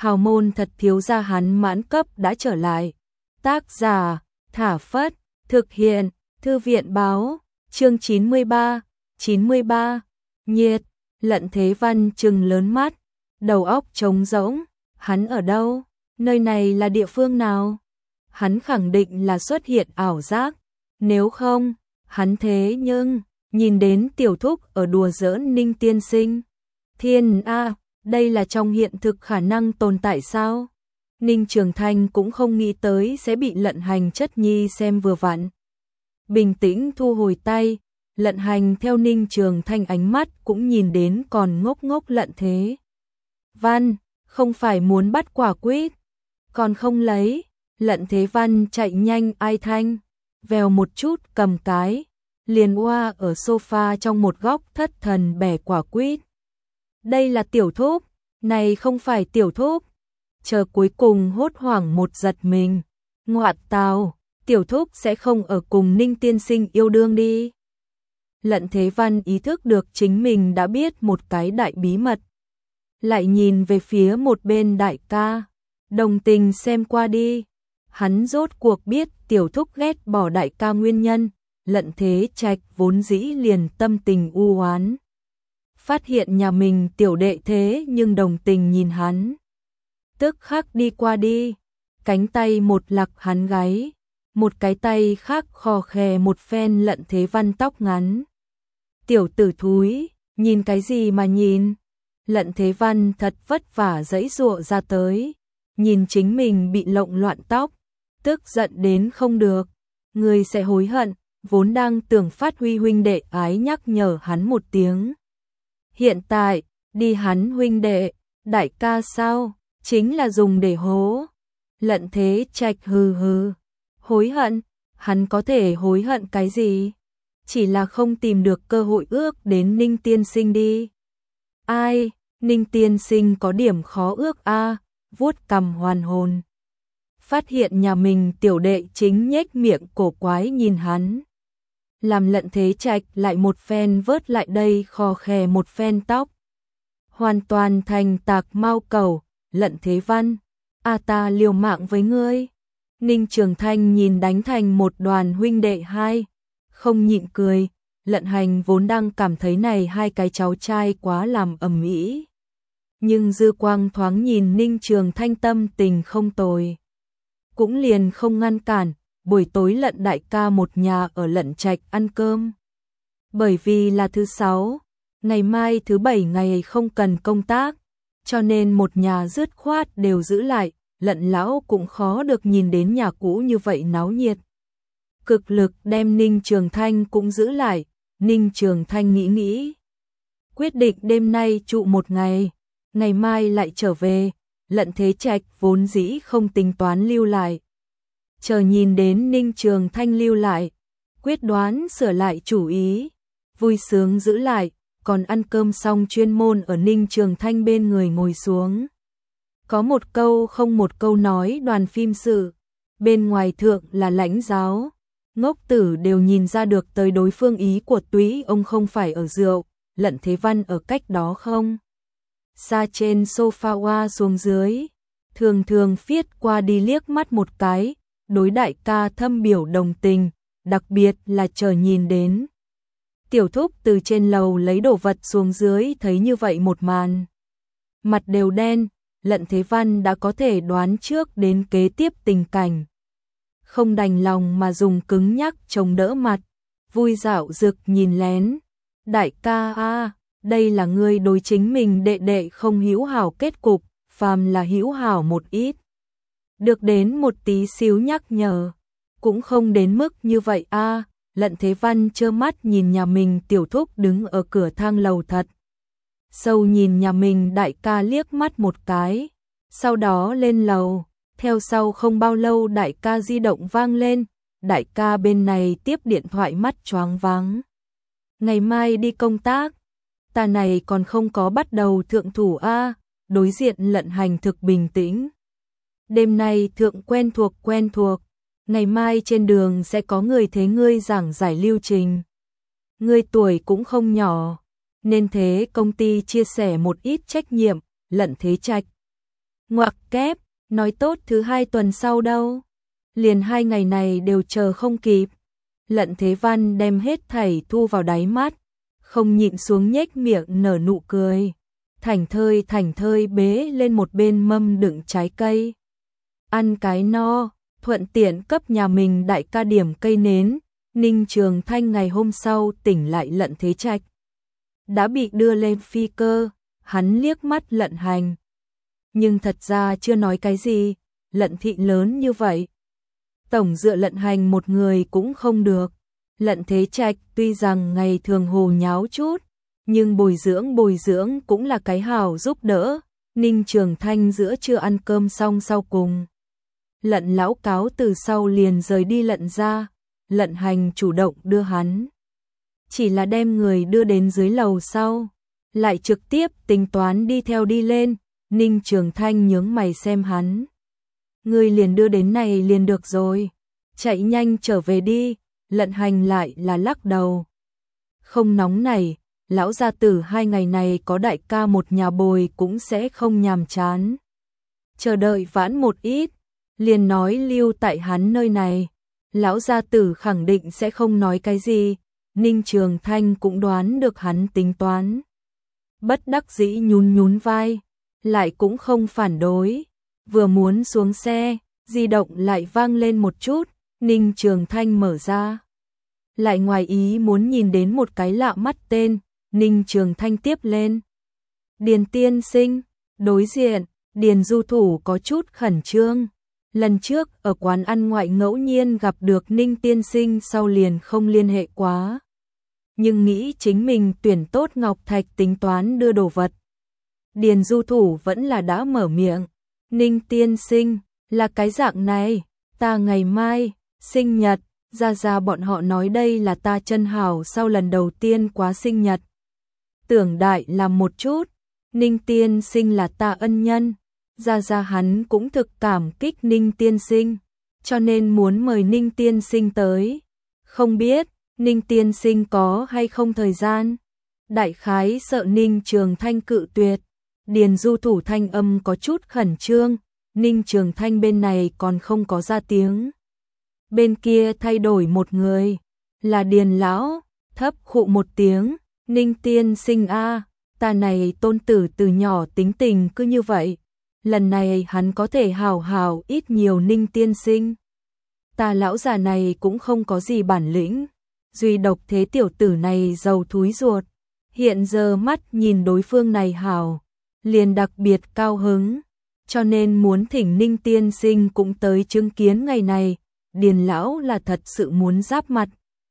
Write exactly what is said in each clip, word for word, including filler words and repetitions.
hào môn thật thiếu gia hắn mãn cấp đã trở lại. Tác giả, Thả Phất, thực hiện, Thư viện báo, chương chín mươi ba, chín mươi ba, nhiệt, Lận Thế Văn trừng lớn mắt, đầu óc trống rỗng, hắn ở đâu? Nơi này là địa phương nào? Hắn khẳng định là xuất hiện ảo giác, nếu không, hắn thế nhưng, nhìn đến tiểu thúc ở đùa giỡn Ninh tiên sinh. Thiên a, đây là trong hiện thực khả năng tồn tại sao? Ninh Trường Thanh cũng không nghĩ tới sẽ bị Lận Hành chất nhi xem vừa vặn. Bình tĩnh thu hồi tay, Lận Hành theo Ninh Trường Thanh ánh mắt cũng nhìn đến còn ngốc ngốc Lận Thế Văn, không phải muốn bắt quả quýt, còn không lấy. Lận Thế Văn chạy nhanh ai thanh, vèo một chút cầm cái, liền oa ở sofa trong một góc thất thần bẻ quả quýt. Đây là tiểu thúc, này không phải tiểu thúc. Chờ cuối cùng hốt hoảng một giật mình, ngoạ tào, tiểu thúc sẽ không ở cùng Ninh tiên sinh yêu đương đi. Lận Thế Văn ý thức được chính mình đã biết một cái đại bí mật. Lại nhìn về phía một bên đại ca, đồng tình xem qua đi. Hắn rốt cuộc biết tiểu thúc ghét bỏ đại ca nguyên nhân, Lận Thế Trạch vốn dĩ liền tâm tình u oán. Phát hiện nhà mình tiểu đệ thế nhưng đồng tình nhìn hắn. Tức khắc đi qua đi, cánh tay một lặc hắn gáy, một cái tay khác khò khè một phen Lận Thế Văn tóc ngắn. Tiểu tử thúi, nhìn cái gì mà nhìn? Lận Thế Văn thật vất vả giãy giụa ra tới, nhìn chính mình bị lộn loạn tóc, tức giận đến không được, người sẽ hối hận, vốn đang tưởng phát huy huynh đệ ái nhắc nhở hắn một tiếng. Hiện tại, đi hắn huynh đệ, đại ca sao, chính là dùng để hố. Lận Thế Trạch hừ hừ, hối hận, hắn có thể hối hận cái gì? Chỉ là không tìm được cơ hội ước đến Ninh tiên sinh đi. Ai, Ninh tiên sinh có điểm khó ước a, à, vuốt cằm hoàn hồn. Phát hiện nhà mình tiểu đệ chính nhếch miệng cổ quái nhìn hắn. Làm Lận Thế Trạch lại một phen vớt lại đây khò khè một phen tóc. Hoàn toàn thành tạc mau cầu, Lận Thế Văn, a ta liều mạng với ngươi. Ninh Trường Thanh nhìn đánh thành một đoàn huynh đệ hai, không nhịn cười. Lận Hành vốn đang cảm thấy này hai cái cháu trai quá làm ầm ĩ, nhưng dư quang thoáng nhìn Ninh Trường Thanh tâm tình không tồi, cũng liền không ngăn cản. Buổi tối Lận đại ca một nhà ở Lận Trạch ăn cơm. Bởi vì là thứ sáu, ngày mai thứ bảy ngày không cần công tác, cho nên một nhà dứt khoát đều giữ lại. Lận lão cũng khó được nhìn đến nhà cũ như vậy náo nhiệt. Cực lực đem Ninh Trường Thanh cũng giữ lại. Ninh Trường Thanh nghĩ nghĩ, quyết định đêm nay trụ một ngày, ngày mai lại trở về. Lận Thế Trạch vốn dĩ không tính toán lưu lại, chờ nhìn đến Ninh Trường Thanh lưu lại, quyết đoán sửa lại chủ ý, vui sướng giữ lại. Còn ăn cơm xong chuyên môn ở Ninh Trường Thanh bên người ngồi xuống. Có một câu không một câu nói đoàn phim sự, bên ngoài thượng là lãnh giáo, ngốc tử đều nhìn ra được tới đối phương ý của túy ông không phải ở rượu. Lận Thế Văn ở cách đó không xa trên sofa oa xuống dưới, thường thường phiết qua đi liếc mắt một cái, đối đại ca thâm biểu đồng tình, đặc biệt là chờ nhìn đến tiểu thúc từ trên lầu lấy đồ vật xuống dưới thấy như vậy một màn, mặt đều đen. Lận Thế Văn đã có thể đoán trước đến kế tiếp tình cảnh, không đành lòng mà dùng cứng nhắc chống đỡ mặt, vui dạo dực nhìn lén. Đại ca a, đây là ngươi đối chính mình đệ đệ không hữu hảo kết cục, phàm là hữu hảo một ít, được đến một tí xíu nhắc nhở, cũng không đến mức như vậy a. Lận Thế Văn trơ mắt nhìn nhà mình tiểu thúc đứng ở cửa thang lầu thật sâu nhìn nhà mình đại ca liếc mắt một cái, sau đó lên lầu. Theo sau không bao lâu đại ca di động vang lên, đại ca bên này tiếp điện thoại mắt choáng váng. Ngày mai đi công tác, ta này còn không có bắt đầu thượng thủ a. Đối diện Lận Hành thực bình tĩnh. Đêm nay thượng quen thuộc quen thuộc, ngày mai trên đường sẽ có người thế ngươi giảng giải lưu trình. Ngươi tuổi cũng không nhỏ, nên thế công ty chia sẻ một ít trách nhiệm. Lận Thế Trạch Ngoặc kép, nói tốt thứ hai tuần sau đâu. Liền hai ngày này đều chờ không kịp. Lận Thế Văn đem hết thảy thu vào đáy mắt, không nhịn xuống nhếch miệng nở nụ cười. Thảnh thơi thảnh thơi bế lên một bên mâm đựng trái cây. Ăn cái no, thuận tiện cấp nhà mình đại ca điểm cây nến. Ninh Trường Thanh ngày hôm sau tỉnh lại Lận Thế Trạch đã bị đưa lên phi cơ, hắn liếc mắt Lận Hành. Nhưng thật ra chưa nói cái gì, Lận thị lớn như vậy. Tổng dựa Lận Hành một người cũng không được. Lận Thế Trạch tuy rằng ngày thường hồ nháo chút, nhưng bồi dưỡng bồi dưỡng cũng là cái hảo giúp đỡ. Ninh Trường Thanh giữa trưa ăn cơm xong sau cùng. Lận lão cáo từ sau liền rời đi Lận ra, Lận Hành chủ động đưa hắn. Chỉ là đem người đưa đến dưới lầu sau, lại trực tiếp tính toán đi theo đi lên. Ninh Trường Thanh nhướng mày xem hắn. Người liền đưa đến này liền được rồi, chạy nhanh trở về đi. Lận Hành lại là lắc đầu. Không nóng này, lão gia tử hai ngày này có đại ca một nhà bồi cũng sẽ không nhàm chán. Chờ đợi vãn một ít, liền nói lưu tại hắn nơi này. Lão gia tử khẳng định sẽ không nói cái gì. Ninh Trường Thanh cũng đoán được hắn tính toán. Bất đắc dĩ nhún nhún vai, lại cũng không phản đối. Vừa muốn xuống xe, di động lại vang lên một chút. Ninh Trường Thanh mở ra. Lại ngoài ý muốn nhìn đến một cái lạ mắt tên. Ninh Trường Thanh tiếp lên. Điền tiên sinh. Đối diện, Điền du thủ có chút khẩn trương. Lần trước ở quán ăn ngoại ngẫu nhiên gặp được Ninh tiên sinh sau liền không liên hệ quá. Nhưng nghĩ chính mình tuyển tốt Ngọc Thạch tính toán đưa đồ vật. Điền du thủ vẫn là đã mở miệng. Ninh tiên sinh, là cái dạng này, ta ngày mai, sinh nhật, ra ra bọn họ nói đây là ta chân hảo sau lần đầu tiên quá sinh nhật. Tưởng đại làm một chút, Ninh tiên sinh là ta ân nhân, ra ra hắn cũng thực cảm kích Ninh tiên sinh, cho nên muốn mời Ninh tiên sinh tới. Không biết, Ninh tiên sinh có hay không thời gian? Đại khái sợ Ninh Trường Thanh cự tuyệt. Điền du thủ thanh âm có chút khẩn trương, Ninh Trường Thanh bên này còn không có ra tiếng. Bên kia thay đổi một người, là Điền lão, thấp khụ một tiếng, Ninh tiên sinh a, ta này tôn tử từ nhỏ tính tình cứ như vậy, lần này hắn có thể hào hào ít nhiều Ninh tiên sinh. Ta lão già này cũng không có gì bản lĩnh, duy độc thế tiểu tử này giàu thúi ruột, hiện giờ mắt nhìn đối phương này hào, liền đặc biệt cao hứng, cho nên muốn thỉnh Ninh tiên sinh cũng tới chứng kiến ngày này. Điền lão là thật sự muốn giáp mặt.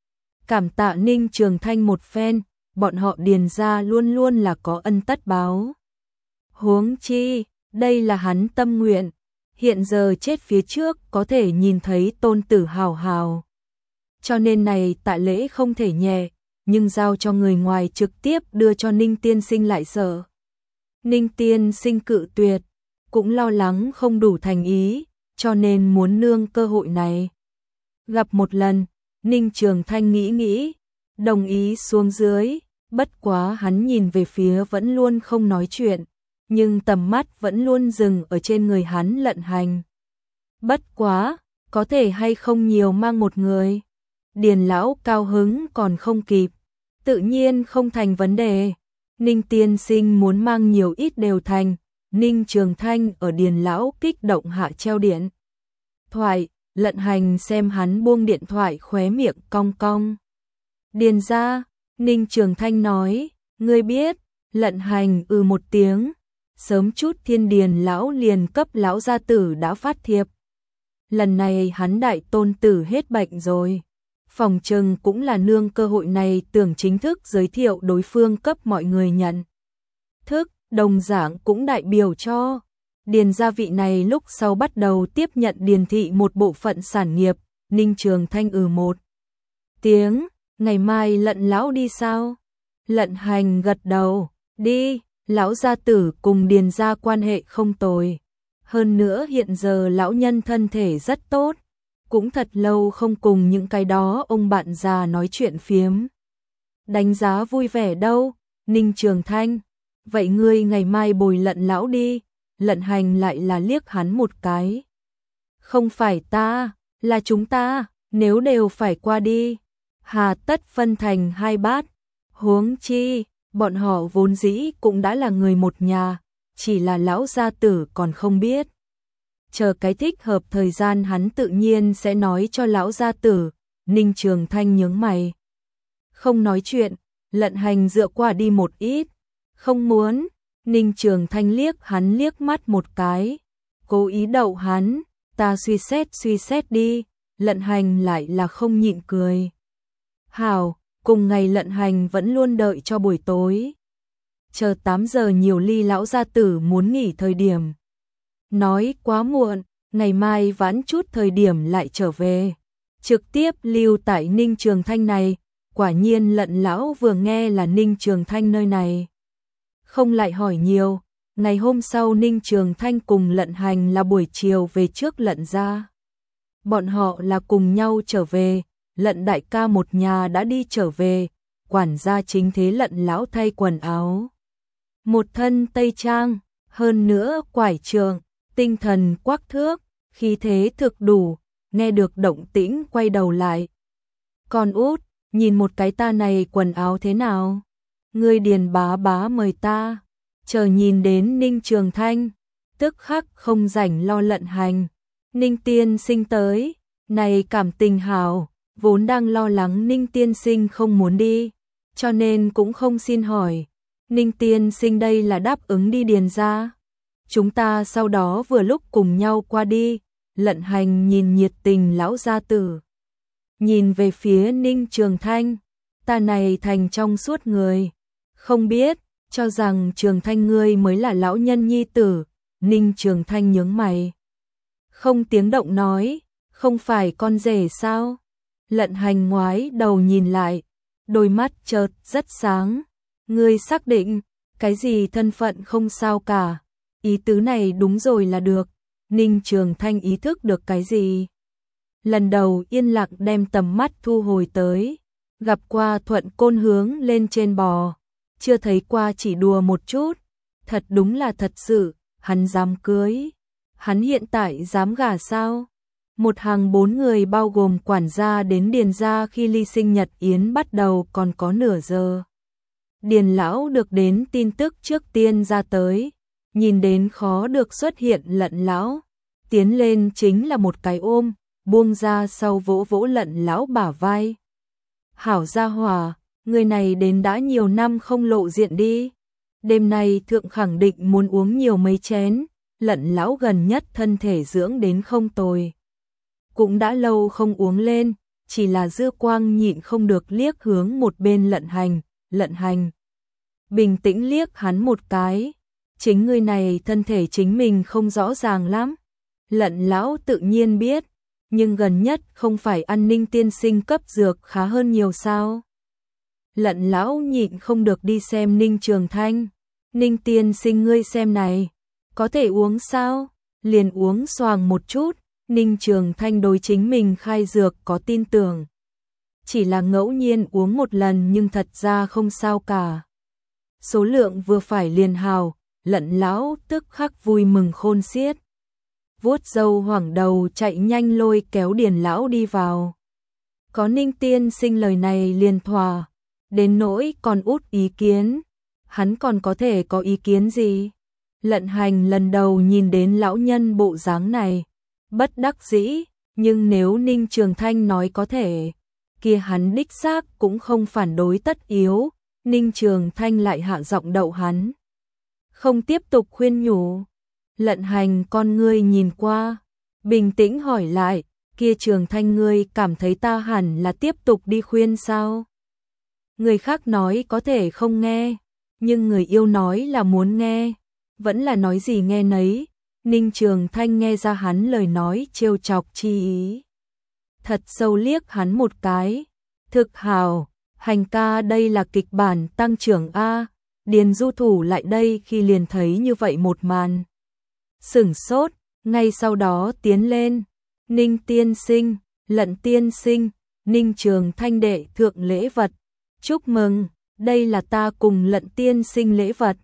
Cảm tạ Ninh Trường Thanh một phen, bọn họ Điền gia luôn luôn là có ân tất báo. Huống chi, đây là hắn tâm nguyện, hiện giờ chết phía trước có thể nhìn thấy tôn tử hào hào. Cho nên này tạ lễ không thể nhẹ, nhưng giao cho người ngoài trực tiếp đưa cho Ninh tiên sinh lại sợ. Ninh tiên sinh cự tuyệt, cũng lo lắng không đủ thành ý, cho nên muốn nương cơ hội này. Gặp một lần, Ninh Trường Thanh nghĩ nghĩ, đồng ý xuống dưới, bất quá hắn nhìn về phía vẫn luôn không nói chuyện, nhưng tầm mắt vẫn luôn dừng ở trên người hắn Lận Hành. Bất quá, có thể hay không nhiều mang một người. Điền lão cao hứng còn không kịp, tự nhiên không thành vấn đề. Ninh tiên sinh muốn mang nhiều ít đều thành. Ninh Trường Thanh ở Điền lão kích động hạ treo điện thoại, Lận Hành xem hắn buông điện thoại khóe miệng cong cong. Điền gia, Ninh Trường Thanh nói, ngươi biết. Lận Hành ừ một tiếng, sớm chút Thiên Điền lão liền cấp lão gia tử đã phát thiệp. Lần này hắn đại tôn tử hết bệnh rồi, phòng trừng cũng là nương cơ hội này tưởng chính thức giới thiệu đối phương cấp mọi người nhận thức. Đồng dạng cũng đại biểu cho Điền gia vị này lúc sau bắt đầu tiếp nhận Điền thị một bộ phận sản nghiệp. Ninh Trường Thanh ừ một tiếng, ngày mai Lận lão đi sao? Lận Hành gật đầu, đi, lão gia tử cùng Điền gia quan hệ không tồi. Hơn nữa hiện giờ lão nhân thân thể rất tốt, cũng thật lâu không cùng những cái đó ông bạn già nói chuyện phiếm. Đánh giá vui vẻ đâu, Ninh Trường Thanh. Vậy ngươi ngày mai bồi Lận lão đi. Lận Hành lại là liếc hắn một cái. Không phải ta, là chúng ta, nếu đều phải qua đi, hà tất phân thành hai bát, huống chi, bọn họ vốn dĩ cũng đã là người một nhà, chỉ là lão gia tử còn không biết. Chờ cái thích hợp thời gian hắn tự nhiên sẽ nói cho lão gia tử. Ninh Trường Thanh nhướng mày. Không nói chuyện, Lận Hành dựa qua đi một ít. Không muốn, Ninh Trường Thanh liếc hắn liếc mắt một cái. Cố ý đậu hắn, ta suy xét suy xét đi. Lận Hành lại là không nhịn cười. Hảo, cùng ngày Lận Hành vẫn luôn đợi cho buổi tối. Chờ tám giờ nhiều ly lão gia tử muốn nghỉ thời điểm. Nói quá muộn, ngày mai vãn chút thời điểm lại trở về. Trực tiếp lưu tại Ninh Trường Thanh này, quả nhiên Lận lão vừa nghe là Ninh Trường Thanh nơi này. Không lại hỏi nhiều, ngày hôm sau Ninh Trường Thanh cùng Lận Hành là buổi chiều về trước Lận gia. Bọn họ là cùng nhau trở về, Lận đại ca một nhà đã đi trở về, quản gia chính thế Lận lão thay quần áo. Một thân tây trang, hơn nữa quải trường, tinh thần quắc thước, khí thế thực đủ, nghe được động tĩnh quay đầu lại. Con út, nhìn một cái ta này quần áo thế nào? Ngươi Điền bá bá mời ta, chờ nhìn đến Ninh Trường Thanh, tức khắc không rảnh lo Lận Hành. Ninh tiên sinh tới, này cảm tình hảo, vốn đang lo lắng Ninh tiên sinh không muốn đi, cho nên cũng không xin hỏi. Ninh tiên sinh đây là đáp ứng đi Điền ra. Chúng ta sau đó vừa lúc cùng nhau qua đi. Lận Hành nhìn nhiệt tình lão gia tử, nhìn về phía Ninh Trường Thanh, ta này thành trong suốt người, không biết, cho rằng Trường Thanh ngươi mới là lão nhân nhi tử. Ninh Trường Thanh nhướng mày, không tiếng động nói, không phải con rể sao? Lận Hành ngoái đầu nhìn lại, đôi mắt chợt rất sáng, ngươi xác định, cái gì thân phận không sao cả, ý tứ này đúng rồi là được. Ninh Trường Thanh ý thức được cái gì? Lần đầu yên lặng đem tầm mắt thu hồi tới, gặp qua Thuận Côn hướng lên trên bò, chưa thấy qua chỉ đùa một chút, thật đúng là thật sự, hắn dám cưới. Hắn hiện tại dám gả sao? Một hàng bốn người bao gồm quản gia đến Điền gia khi ly sinh nhật yến bắt đầu còn có nửa giờ. Điền lão được đến tin tức trước tiên ra tới. Nhìn đến khó được xuất hiện Lận lão, tiến lên chính là một cái ôm, buông ra sau vỗ vỗ Lận lão bả vai. Hảo gia hòa, người này đến đã nhiều năm không lộ diện đi. Đêm nay thượng khẳng định muốn uống nhiều mấy chén, Lận lão gần nhất thân thể dưỡng đến không tồi. Cũng đã lâu không uống lên, chỉ là dư quang nhịn không được liếc hướng một bên Lận Hành. Lận Hành bình tĩnh liếc hắn một cái. Chính người này thân thể chính mình không rõ ràng lắm. Lận lão tự nhiên biết, nhưng gần nhất không phải an Ninh tiên sinh cấp dược khá hơn nhiều sao? Lận lão nhịn không được đi xem Ninh Trường Thanh. Ninh tiên sinh ngươi xem này, có thể uống sao? Liền uống xoàng một chút. Ninh Trường Thanh đối chính mình khai dược có tin tưởng. Chỉ là ngẫu nhiên uống một lần nhưng thật ra không sao cả. Số lượng vừa phải liền hào. Lận lão tức khắc vui mừng khôn xiết. Vuốt râu hoảng đầu chạy nhanh lôi kéo Điền lão đi vào. Có Ninh tiên sinh lời này liền thỏa. Đến nỗi còn út ý kiến, hắn còn có thể có ý kiến gì? Lận Hành lần đầu nhìn đến lão nhân bộ dáng này, bất đắc dĩ, nhưng nếu Ninh Trường Thanh nói có thể, kia hắn đích xác cũng không phản đối tất yếu. Ninh Trường Thanh lại hạ giọng đậu hắn, không tiếp tục khuyên nhủ. Lận Hành con ngươi nhìn qua, bình tĩnh hỏi lại, kia Trường Thanh ngươi cảm thấy ta hẳn là tiếp tục đi khuyên sao? Người khác nói có thể không nghe, nhưng người yêu nói là muốn nghe, vẫn là nói gì nghe nấy. Ninh Trường Thanh nghe ra hắn lời nói trêu chọc chi ý, thật sâu liếc hắn một cái. Thực hào, Hành ca đây là kịch bản tăng trưởng A. Điền du thủ lại đây khi liền thấy như vậy một màn, sửng sốt, ngay sau đó tiến lên. Ninh tiên sinh, Lận tiên sinh, Ninh Trường Thanh đệ thượng lễ vật, chúc mừng, đây là ta cùng Lận tiên sinh lễ vật.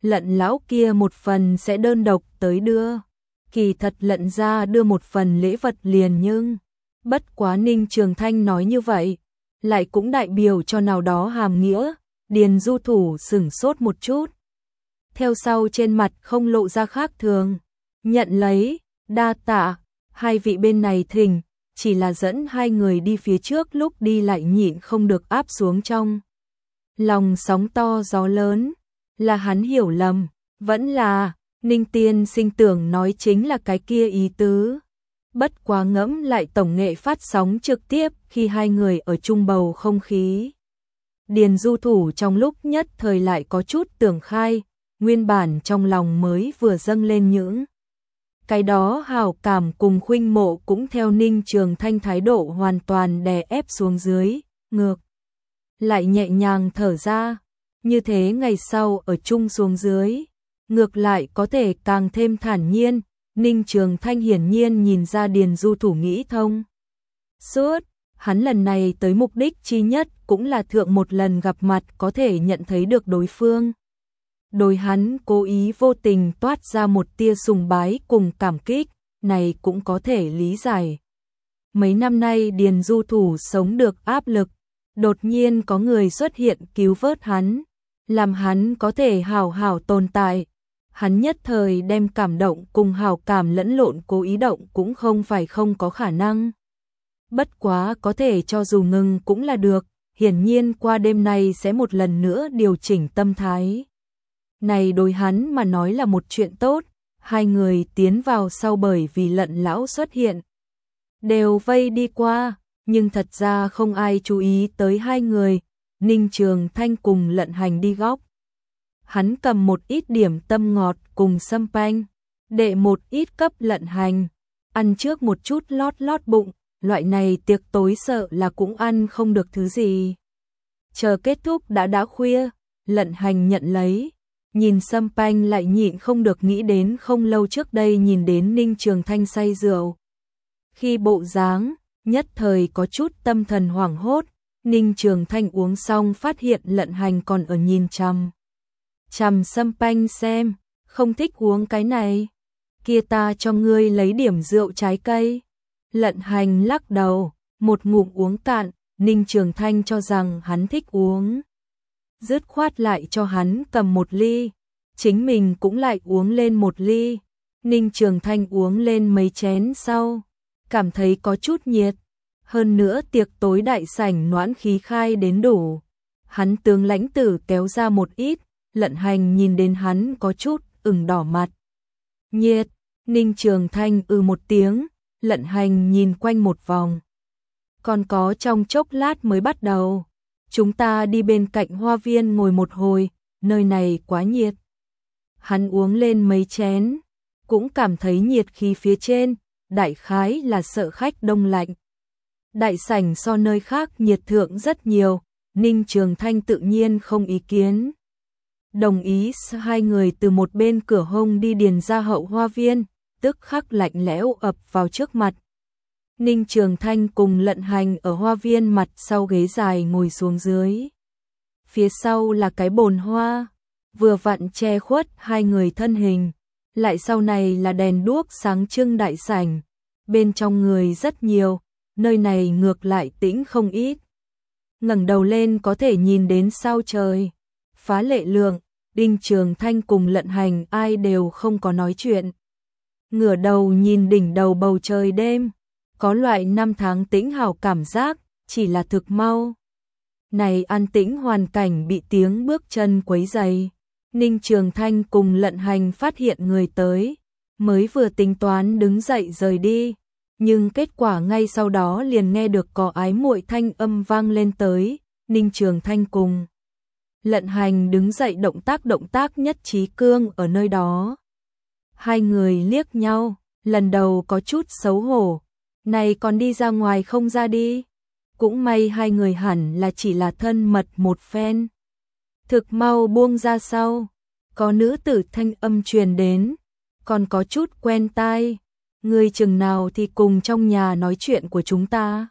Lận lão kia một phần sẽ đơn độc tới đưa. Kỳ thật Lận gia đưa một phần lễ vật liền nhưng, bất quá Ninh Trường Thanh nói như vậy, lại cũng đại biểu cho nào đó hàm nghĩa, Điền Du Thủ sửng sốt một chút. Theo sau trên mặt không lộ ra khác thường, nhận lấy, đa tạ, hai vị bên này thỉnh, chỉ là dẫn hai người đi phía trước lúc đi lại nhịn không được áp xuống trong. Lòng sóng to gió lớn, là hắn hiểu lầm, vẫn là, Ninh Tiên Sinh tưởng nói chính là cái kia ý tứ. Bất quá ngẫm lại tổng nghệ phát sóng trực tiếp khi hai người ở chung bầu không khí. Điền Du Thủ trong lúc nhất thời lại có chút tưởng khai, nguyên bản trong lòng mới vừa dâng lên những. Cái đó hào cảm cùng khuynh mộ cũng theo Ninh Trường Thanh thái độ hoàn toàn đè ép xuống dưới, ngược. Lại nhẹ nhàng thở ra, như thế ngày sau ở chung xuống dưới, ngược lại có thể càng thêm thản nhiên. Ninh Trường Thanh hiển nhiên nhìn ra Điền Du Thủ nghĩ thông suốt, hắn lần này tới mục đích chi nhất cũng là thượng một lần gặp mặt có thể nhận thấy được đối phương. Đối hắn cố ý vô tình toát ra một tia sùng bái cùng cảm kích, này cũng có thể lý giải. Mấy năm nay Điền Du Thủ sống được áp lực, đột nhiên có người xuất hiện cứu vớt hắn, làm hắn có thể hào hào tồn tại. Hắn nhất thời đem cảm động cùng hào cảm lẫn lộn, cố ý động cũng không phải không có khả năng. Bất quá có thể cho dù ngừng cũng là được, hiển nhiên qua đêm nay sẽ một lần nữa điều chỉnh tâm thái. Này đối hắn mà nói là một chuyện tốt, hai người tiến vào sau bởi vì Lận lão xuất hiện. Đều vây đi qua, nhưng thật ra không ai chú ý tới hai người, Ninh Trường Thanh cùng Lận Hành đi góc. Hắn cầm một ít điểm tâm ngọt cùng sâm panh, đệ một ít cấp Lận Hành, ăn trước một chút lót lót bụng, loại này tiệc tối sợ là cũng ăn không được thứ gì. Chờ kết thúc đã đã khuya, Lận Hành nhận lấy, nhìn sâm panh lại nhịn không được nghĩ đến không lâu trước đây nhìn đến Ninh Trường Thanh say rượu. Khi bộ dáng, nhất thời có chút tâm thần hoảng hốt, Ninh Trường Thanh uống xong phát hiện Lận Hành còn ở nhìn chằm. Chằm sâm panh xem, không thích uống cái này, kia ta cho ngươi lấy điểm rượu trái cây. Lận Hành lắc đầu, một ngụm uống cạn, Ninh Trường Thanh cho rằng hắn thích uống. Dứt khoát lại cho hắn cầm một ly, chính mình cũng lại uống lên một ly. Ninh Trường Thanh uống lên mấy chén sau, cảm thấy có chút nhiệt. Hơn nữa tiệc tối đại sảnh noãn khí khai đến đủ. Hắn tướng lãnh tử kéo ra một ít, Lận Hành nhìn đến hắn có chút ửng đỏ mặt. Nhiệt, Ninh Trường Thanh ư một tiếng, Lận Hành nhìn quanh một vòng. Còn có trong chốc lát mới bắt đầu. Chúng ta đi bên cạnh hoa viên ngồi một hồi, nơi này quá nhiệt. Hắn uống lên mấy chén, cũng cảm thấy nhiệt khí phía trên, đại khái là sợ khách đông lạnh. Đại sảnh so nơi khác nhiệt thượng rất nhiều, Ninh Trường Thanh tự nhiên không ý kiến. Đồng ý hai người từ một bên cửa hông đi điền ra hậu hoa viên, tức khắc lạnh lẽo ập vào trước mặt. Ninh Trường Thanh cùng Lận Hành ở hoa viên mặt sau ghế dài ngồi xuống dưới. Phía sau là cái bồn hoa, vừa vặn che khuất hai người thân hình, lại sau này là đèn đuốc sáng trưng đại sảnh, bên trong người rất nhiều, nơi này ngược lại tĩnh không ít. Ngẩng đầu lên có thể nhìn đến sao trời, phá lệ lượng, Ninh Trường Thanh cùng Lận Hành ai đều không có nói chuyện. Ngửa đầu nhìn đỉnh đầu bầu trời đêm, có loại năm tháng tĩnh hào cảm giác, chỉ là thực mau. Này an tĩnh hoàn cảnh bị tiếng bước chân quấy rầy. Ninh Trường Thanh cùng Lận Hành phát hiện người tới, mới vừa tính toán đứng dậy rời đi, nhưng kết quả ngay sau đó liền nghe được có ái muội thanh âm vang lên tới. Ninh Trường Thanh cùng Lận Hành đứng dậy, động tác động tác nhất trí cương ở nơi đó. Hai người liếc nhau, lần đầu có chút xấu hổ, này còn đi ra ngoài không ra đi. Cũng may hai người hẳn là chỉ là thân mật một phen. Thực mau buông ra sau, có nữ tử thanh âm truyền đến, còn có chút quen tai. Người chừng nào thì cùng trong nhà nói chuyện của chúng ta.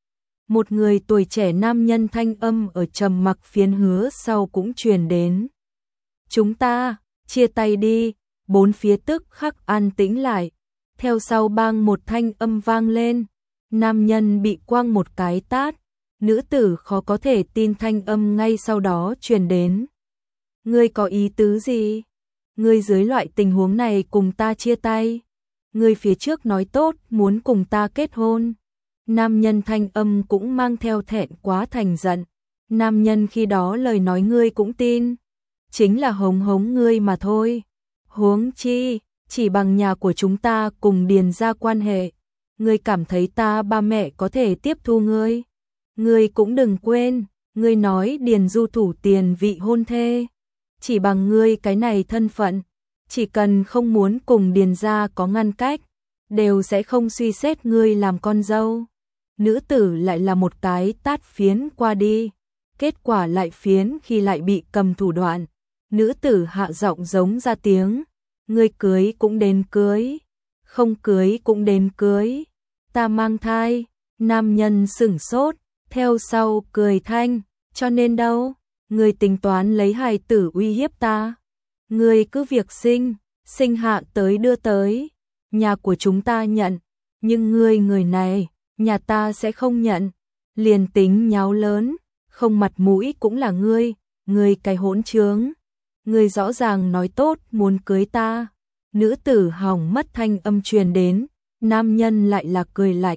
Một người tuổi trẻ nam nhân thanh âm ở trầm mặc phiến hứa sau cũng truyền đến. Chúng ta, chia tay đi. Bốn phía tức khắc an tĩnh lại. Theo sau bang một thanh âm vang lên. Nam nhân bị quăng một cái tát. Nữ tử khó có thể tin thanh âm ngay sau đó truyền đến. Ngươi có ý tứ gì? Ngươi dưới loại tình huống này cùng ta chia tay. Ngươi phía trước nói tốt muốn cùng ta kết hôn. Nam nhân thanh âm cũng mang theo thẹn quá thành giận. Nam nhân khi đó lời nói ngươi cũng tin. Chính là hống hống ngươi mà thôi. Huống chi, chỉ bằng nhà của chúng ta cùng Điền gia quan hệ. Ngươi cảm thấy ta ba mẹ có thể tiếp thu ngươi. Ngươi cũng đừng quên, ngươi nói Điền Du thủ tiền vị hôn thê. Chỉ bằng ngươi cái này thân phận, chỉ cần không muốn cùng Điền gia có ngăn cách, đều sẽ không suy xét ngươi làm con dâu. Nữ tử lại là một cái tát phiến qua đi, kết quả lại phiến khi lại bị cầm thủ đoạn. Nữ tử hạ giọng giống ra tiếng, ngươi cưới cũng đến cưới, không cưới cũng đến cưới, ta mang thai. Nam nhân sửng sốt, theo sau cười thanh, cho nên đâu, ngươi tính toán lấy hài tử uy hiếp ta. Ngươi cứ việc sinh, sinh hạ tới đưa tới, nhà của chúng ta nhận, nhưng ngươi người này, nhà ta sẽ không nhận. Liền tính nháo lớn, không mặt mũi cũng là ngươi, ngươi cái hỗn trướng. Ngươi rõ ràng nói tốt muốn cưới ta. Nữ tử hỏng mất thanh âm truyền đến, nam nhân lại là cười lạnh.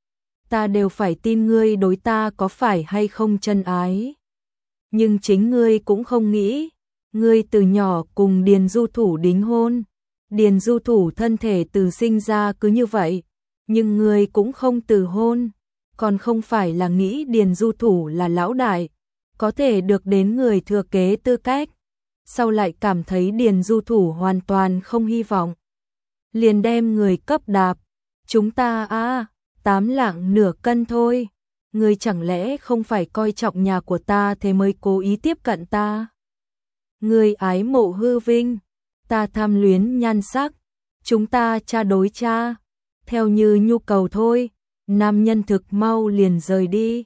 Ta đều phải tin ngươi đối ta có phải hay không chân ái. Nhưng chính ngươi cũng không nghĩ, ngươi từ nhỏ cùng Điền Du thủ đính hôn. Điền Du thủ thân thể từ sinh ra cứ như vậy, nhưng ngươi cũng không từ hôn, còn không phải là nghĩ Điền Du thủ là lão đại, có thể được đến người thừa kế tư cách. Sau lại cảm thấy Điền Du thủ hoàn toàn không hy vọng, liền đem người cấp đạp. Chúng ta à, tám lạng nửa cân thôi. Ngươi chẳng lẽ không phải coi trọng nhà của ta thế mới cố ý tiếp cận ta? Ngươi ái mộ hư vinh, ta tham luyến nhan sắc, chúng ta cha đối cha, theo như nhu cầu thôi. Nam nhân thực mau liền rời đi.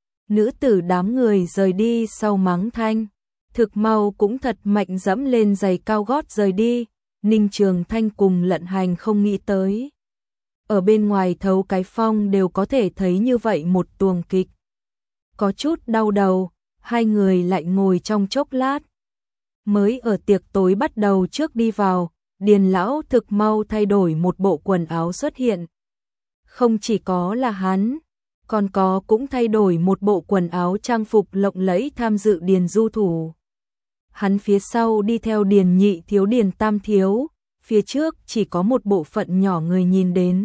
Nữ tử đám người rời đi sau mắng thanh, thực mau cũng thật mạnh dẫm lên giày cao gót rời đi. Ninh Trường Thanh cùng Lận Hành không nghĩ tới, ở bên ngoài thấu cái phong đều có thể thấy như vậy một tuồng kịch. Có chút đau đầu, hai người lại ngồi trong chốc lát. Mới ở tiệc tối bắt đầu trước đi vào, Điền lão thực mau thay đổi một bộ quần áo xuất hiện. Không chỉ có là hắn, còn có cũng thay đổi một bộ quần áo trang phục lộng lẫy tham dự Điền Du thủ. Hắn phía sau đi theo Điền nhị thiếu Điền tam thiếu, phía trước chỉ có một bộ phận nhỏ người nhìn đến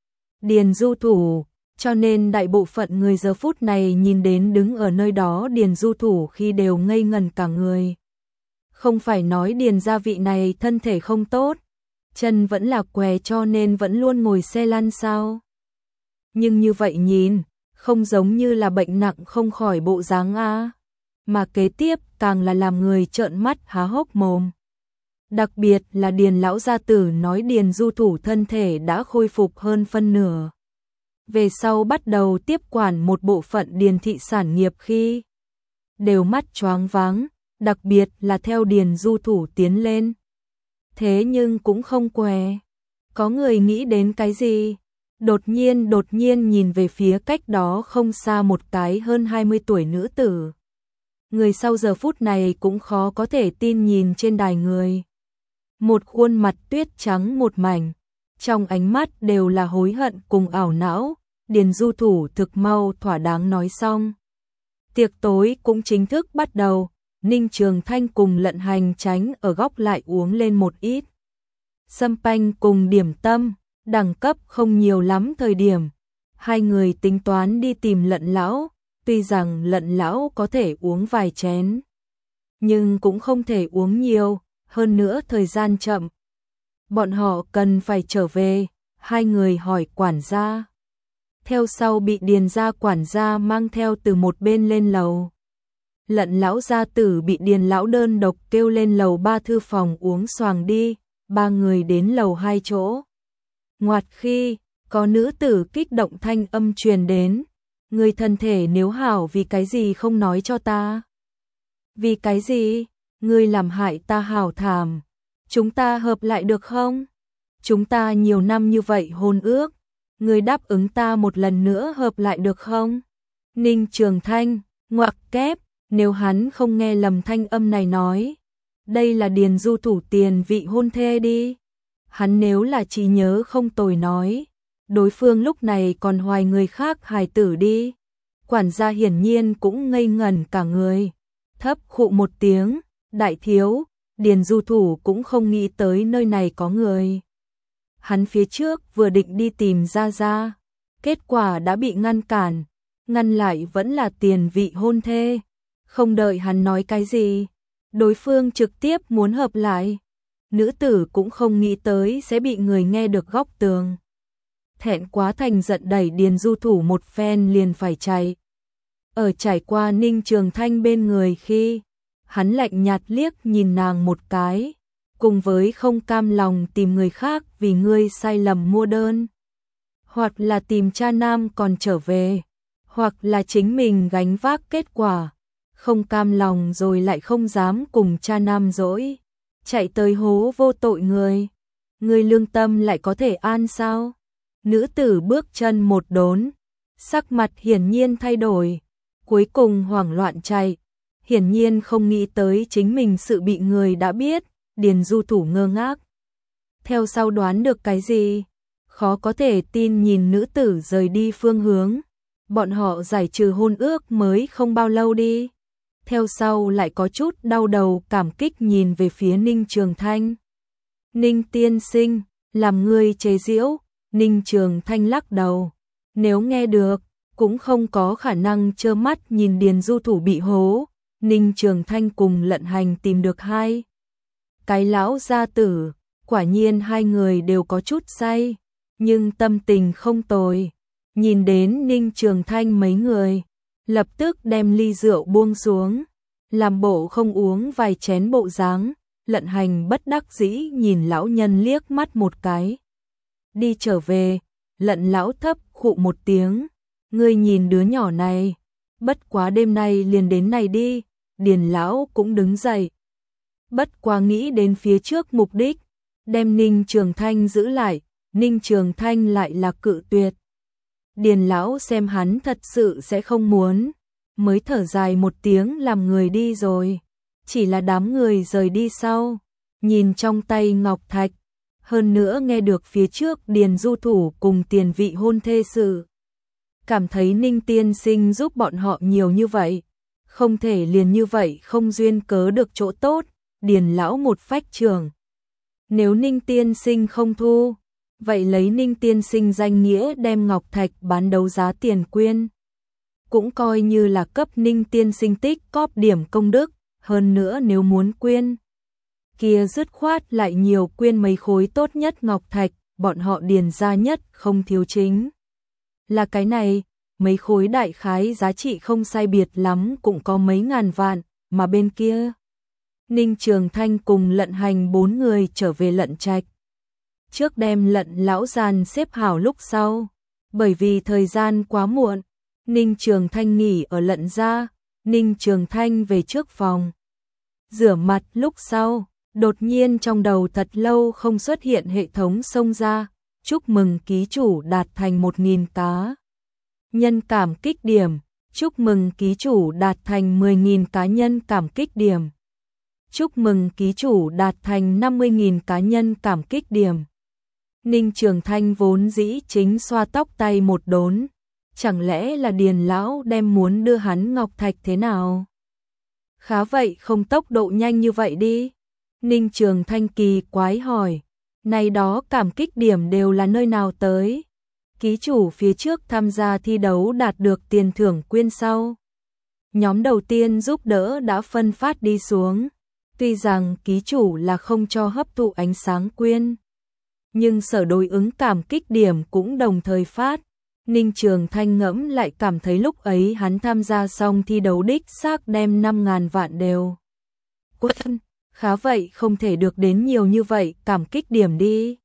Điền Du thủ, cho nên đại bộ phận người giờ phút này nhìn đến đứng ở nơi đó Điền Du thủ khi đều ngây ngần cả người. Không phải nói Điền gia vị này thân thể không tốt, chân vẫn là què cho nên vẫn luôn ngồi xe lăn sao? Nhưng như vậy nhìn, không giống như là bệnh nặng không khỏi bộ dáng a, mà kế tiếp càng là làm người trợn mắt há hốc mồm. Đặc biệt là Điền lão gia tử nói Điền Du thủ thân thể đã khôi phục hơn phân nửa. Về sau bắt đầu tiếp quản một bộ phận Điền thị sản nghiệp khi đều mắt choáng váng, đặc biệt là theo Điền Du thủ tiến lên. Thế nhưng cũng không què. Có người nghĩ đến cái gì? Đột nhiên đột nhiên nhìn về phía cách đó không xa một cái hơn hai mươi tuổi nữ tử. Người sau giờ phút này cũng khó có thể tin nhìn trên đài người. Một khuôn mặt tuyết trắng một mảnh, trong ánh mắt đều là hối hận cùng ảo não. Điền Du thủ thực mau thỏa đáng nói xong. Tiệc tối cũng chính thức bắt đầu. Ninh Trường Thanh cùng Lận Hành tránh ở góc lại uống lên một ít sâm panh cùng điểm tâm, đẳng cấp không nhiều lắm thời điểm. Hai người tính toán đi tìm Lận lão, tuy rằng Lận lão có thể uống vài chén, nhưng cũng không thể uống nhiều, hơn nữa thời gian chậm. Bọn họ cần phải trở về, hai người hỏi quản gia. Theo sau bị Điền gia quản gia mang theo từ một bên lên lầu. Lận lão gia tử bị Điền lão đơn độc kêu lên lầu ba thư phòng uống xoàng đi, ba người đến lầu hai chỗ. Ngoặt khi, có nữ tử kích động thanh âm truyền đến, người thân thể nếu hảo vì cái gì không nói cho ta? Vì cái gì? Ngươi làm hại ta hảo thảm. chúng ta hợp lại được không? Chúng ta nhiều năm như vậy hôn ước, ngươi đáp ứng ta một lần nữa hợp lại được không? Ninh Trường Thanh, ngoặc kép, nếu hắn không nghe lầm thanh âm này nói, đây là Điền Du Thủ tiền vị hôn thê đi. Hắn nếu là trí nhớ không tồi nói, đối phương lúc này còn hoài người khác hài tử đi. Quản gia hiển nhiên cũng ngây ngẩn cả người, thấp khụ một tiếng, đại thiếu, Điền Du Thủ cũng không nghĩ tới nơi này có người. Hắn phía trước vừa định đi tìm Gia Gia, kết quả đã bị ngăn cản, ngăn lại vẫn là tiền vị hôn thê. Không đợi hắn nói cái gì, đối phương trực tiếp muốn hợp lại. Nữ tử cũng không nghĩ tới sẽ bị người nghe được góc tường. Thẹn quá thành giận đẩy Điền Du Thủ một phen liền phải chạy. Ở trải qua Ninh Trường Thanh bên người khi, hắn lạnh nhạt liếc nhìn nàng một cái, cùng với không cam lòng tìm người khác vì ngươi sai lầm mua đơn. Hoặc là tìm cha nam còn trở về, hoặc là chính mình gánh vác kết quả, không cam lòng rồi lại không dám cùng cha nam dỗi, chạy tới hố vô tội người. Người lương tâm lại có thể an sao? Nữ tử bước chân một đốn, sắc mặt hiển nhiên thay đổi, cuối cùng hoảng loạn chạy, hiển nhiên không nghĩ tới chính mình sự bị người đã biết. Điền Du Thủ ngơ ngác, theo sau đoán được cái gì, khó có thể tin nhìn nữ tử rời đi phương hướng. Bọn họ giải trừ hôn ước mới không bao lâu đi. Theo sau lại có chút đau đầu cảm kích nhìn về phía Ninh Trường Thanh. Ninh tiên sinh, làm ngươi chế giễu. Ninh Trường Thanh lắc đầu, nếu nghe được, cũng không có khả năng trơ mắt nhìn Điền Du Thủ bị hố. Ninh Trường Thanh cùng Lận Hành tìm được hai cái lão gia tử, quả nhiên hai người đều có chút say, nhưng tâm tình không tồi. Nhìn đến Ninh Trường Thanh mấy người, lập tức đem ly rượu buông xuống, làm bộ không uống vài chén bộ dáng. Lận Hành bất đắc dĩ nhìn lão nhân liếc mắt một cái. Đi trở về, Lận lão thấp khụ một tiếng, ngươi nhìn đứa nhỏ này, bất quá đêm nay liền đến này đi. Điền lão cũng đứng dậy, bất quá nghĩ đến phía trước mục đích, đem Ninh Trường Thanh giữ lại. Ninh Trường Thanh lại là cự tuyệt. Điền lão xem hắn thật sự sẽ không muốn, mới thở dài một tiếng làm người đi rồi. Chỉ là đám người rời đi sau, nhìn trong tay ngọc thạch, hơn nữa nghe được phía trước Điền Du Thủ cùng tiền vị hôn thê sự, cảm thấy Ninh tiên sinh giúp bọn họ nhiều như vậy, không thể liền như vậy không duyên cớ được chỗ tốt. Điền lão một phách trường, nếu Ninh tiên sinh không thu, vậy lấy Ninh tiên sinh danh nghĩa đem ngọc thạch bán đấu giá tiền quyên, cũng coi như là cấp Ninh tiên sinh tích cóp điểm công đức. Hơn nữa nếu muốn quyên, kia dứt khoát lại nhiều quyên mấy khối tốt nhất ngọc thạch. Bọn họ Điền gia nhất không thiếu chính là cái này, mấy khối đại khái giá trị không sai biệt lắm cũng có mấy ngàn vạn. Mà bên kia, Ninh Trường Thanh cùng Lận Hành bốn người trở về Lận Trạch, trước đem Lận lão gian xếp hảo lúc sau, bởi vì thời gian quá muộn, Ninh Trường Thanh nghỉ ở Lận gia. Ninh Trường Thanh về trước phòng, rửa mặt lúc sau, đột nhiên trong đầu thật lâu không xuất hiện hệ thống xông ra, chúc mừng ký chủ đạt thành một nghìn cá nhân cảm kích điểm, chúc mừng ký chủ đạt thành mười nghìn cá nhân cảm kích điểm, chúc mừng ký chủ đạt thành năm mươi nghìn cá nhân cảm kích điểm. Ninh Trường Thanh vốn dĩ chính xoa tóc tay một đốn, chẳng lẽ là Điền lão đem muốn đưa hắn ngọc thạch thế nào? Khá vậy không tốc độ nhanh như vậy đi. Ninh Trường Thanh kỳ quái hỏi, này đó cảm kích điểm đều là nơi nào tới? Ký chủ phía trước tham gia thi đấu đạt được tiền thưởng quyên sau, nhóm đầu tiên giúp đỡ đã phân phát đi xuống. Tuy rằng ký chủ là không cho hấp thụ ánh sáng quyên, nhưng sở đối ứng cảm kích điểm cũng đồng thời phát. Ninh Trường Thanh ngẫm lại cảm thấy lúc ấy hắn tham gia xong thi đấu đích xác đem năm ngàn vạn đều quân, khá vậy không thể được đến nhiều như vậy cảm kích điểm đi.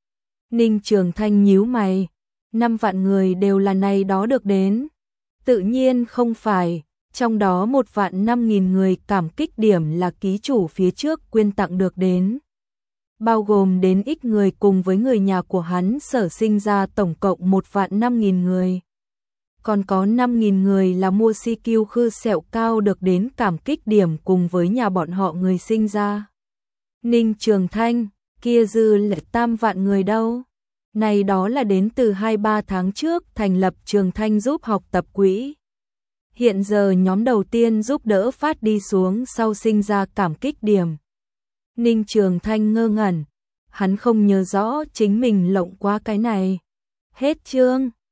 Ninh Trường Thanh nhíu mày, năm vạn người đều là này đó được đến, tự nhiên không phải, trong đó một vạn năm nghìn người cảm kích điểm là ký chủ phía trước quyên tặng được đến. bao gồm đến ít người cùng với người nhà của hắn sở sinh ra tổng cộng một vạn năm nghìn người. Còn có năm nghìn người là mua si kiêu khư sẹo cao được đến cảm kích điểm cùng với nhà bọn họ người sinh ra. Ninh Trường Thanh, kia dư lại tam vạn người đâu? Này đó là đến từ hai ba tháng trước thành lập Trường Thanh giúp học tập quỹ. Hiện giờ nhóm đầu tiên giúp đỡ phát đi xuống sau sinh ra cảm kích điểm. Ninh Trường Thanh ngơ ngẩn, hắn không nhớ rõ chính mình lộng qua cái này. Hết chương.